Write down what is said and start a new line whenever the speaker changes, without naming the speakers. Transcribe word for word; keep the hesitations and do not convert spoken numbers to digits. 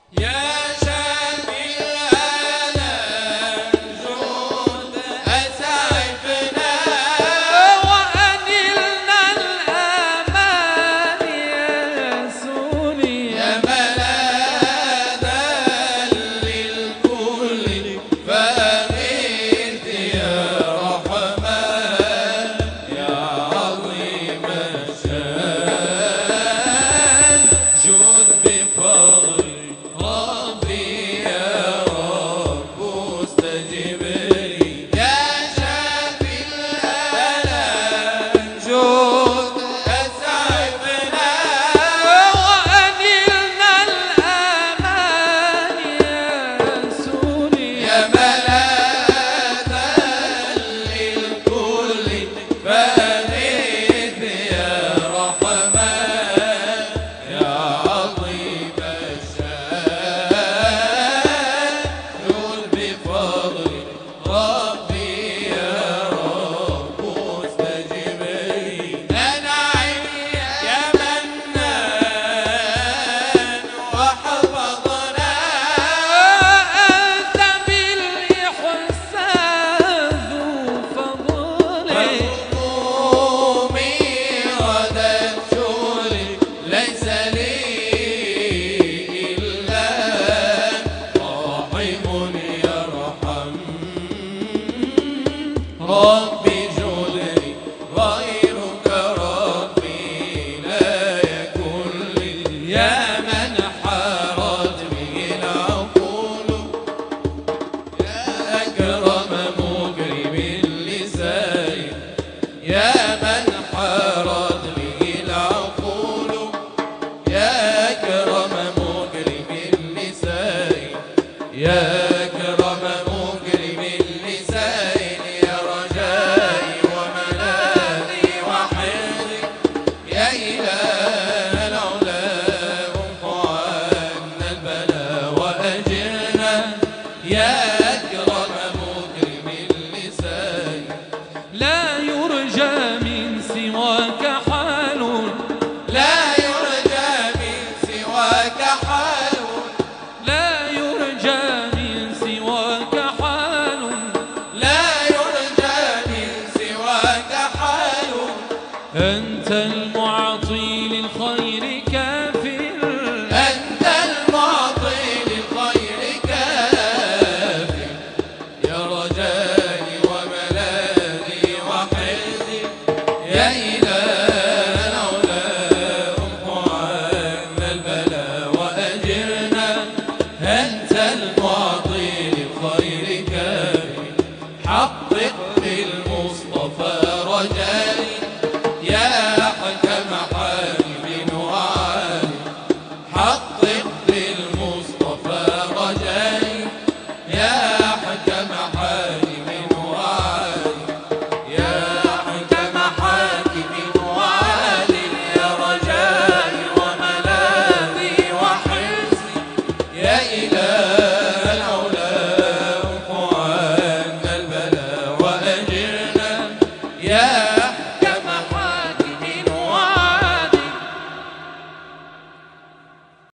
ربي جودني غيرك ربي لا يكون لي يا من حارت به العقول يا أكرم مكرم اللسان يا من حارت به العقول يا أكرم مكرم اللسان يا أكرم مكرم اللسان يا رجائي وملاذي وحفظي يا إله العلا امح عنا البلاء وأجرنا يا أكرم مكرم اللسان
لا يرجى من سواك حال
لا يرجى من سواك حال
لا يرجى من سواك حال
لا يرجى من سواك حال
أنت المعطي للخير كافر
أنت المعطي للخير كافر يا رجائي وملاذي وحفظي يا إله العلا امح عنا البلاء وأجرنا أنت المعطي للخير كافر حقق بالمصطفى رجائي يا حكيم